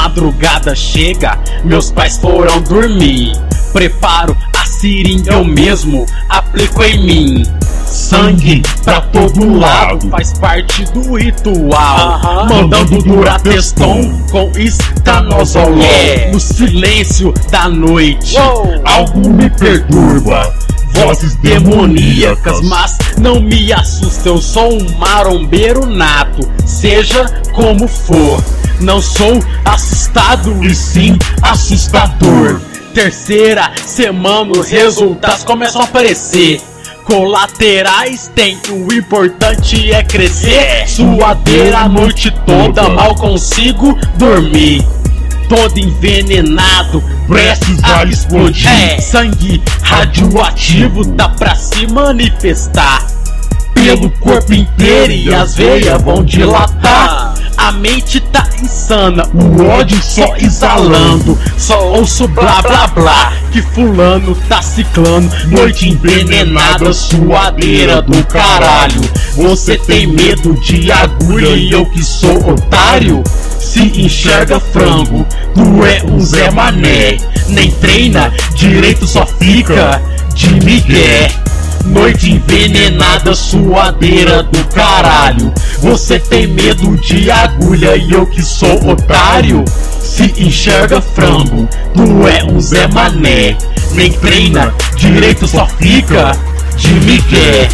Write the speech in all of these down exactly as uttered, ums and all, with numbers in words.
madrugada chega, meus pais foram dormir. Preparo a seringa, eu mesmo aplico em mim. Sangue pra todo lado, faz parte do ritual. uh-huh. Mandando Durateston com estanozolol. yeah. No silêncio da noite, Uou. algo me perturba. Vozes demoníacas, mas não me assusta. Eu sou um marombeiro nato, seja como for. Não sou assustado, e sim assustador. Terceira semana, os resultados começam a aparecer. Colaterais tem, o importante é crescer. Suadeira a noite toda, mal consigo dormir. Todo envenenado, prestes a explodir. é. Sangue radioativo dá pra se manifestar pelo corpo inteiro e as veias vão dilatar. A mente tá insana, o ódio só exalando. Só ouço blá blá blá, que fulano tá ciclando. Noite envenenada, suadeira do caralho. Você tem medo de agulha e eu que sou otário? Se enxerga frango, tu é um Zé Mané. Nem treina, direito só fica de migué. Noite envenenada, suadeira do caralho. Você tem medo de agulha e eu que sou otário? Se enxerga frango, tu é um Zé Mané. Nem treina, direito só fica de migué.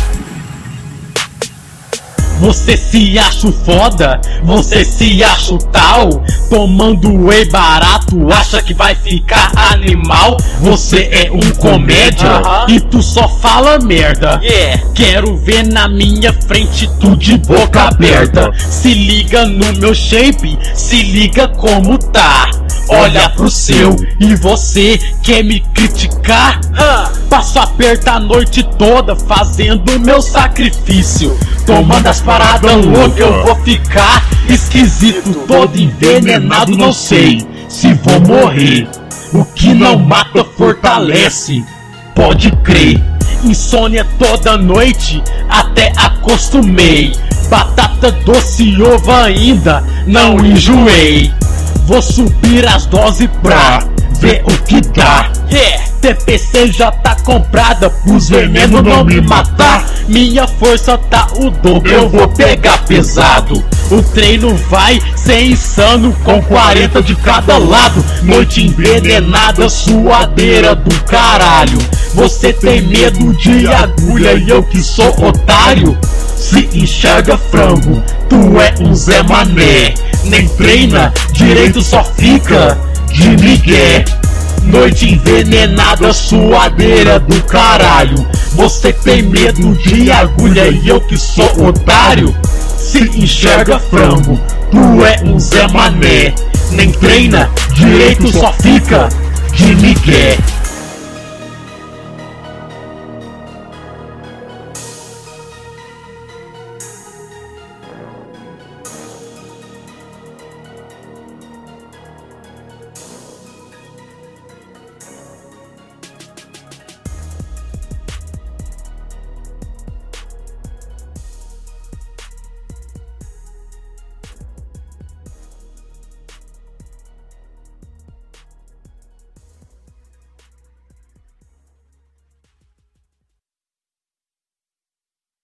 Você se acha foda, você se acha tal. Tomando whey barato, acha que vai ficar animal. Você é um comédia uh-huh. e tu só fala merda. yeah. Quero ver na minha frente tu de boca aberta. Se liga no meu shape, se liga como tá. Olha pro seu e você quer me criticar? Huh. Passo aperto a noite toda fazendo meu sacrifício. Tomando as paradas loucas eu vou ficar esquisito. Todo envenenado, não sei se vou morrer. O que não mata fortalece, pode crer. Insônia toda noite, até acostumei. Batata doce e ovo ainda, não enjoei. Vou subir as doses pra ver o que dá. yeah. T P C já tá comprada pros venenos não me matar. Minha força tá o dobro, eu vou pegar pesado. O treino vai ser insano com quarenta de cada lado. Noite envenenada, suadeira do caralho. Você tem medo de agulha e eu que sou otário? Se enxerga frango, tu é um Zé Mané. Nem treina, direito só fica de migué. Noite envenenada, suadeira do caralho. Você tem medo de agulha e eu que sou otário? Se enxerga frango, tu é um Zé Mané. Nem treina, direito só fica de migué.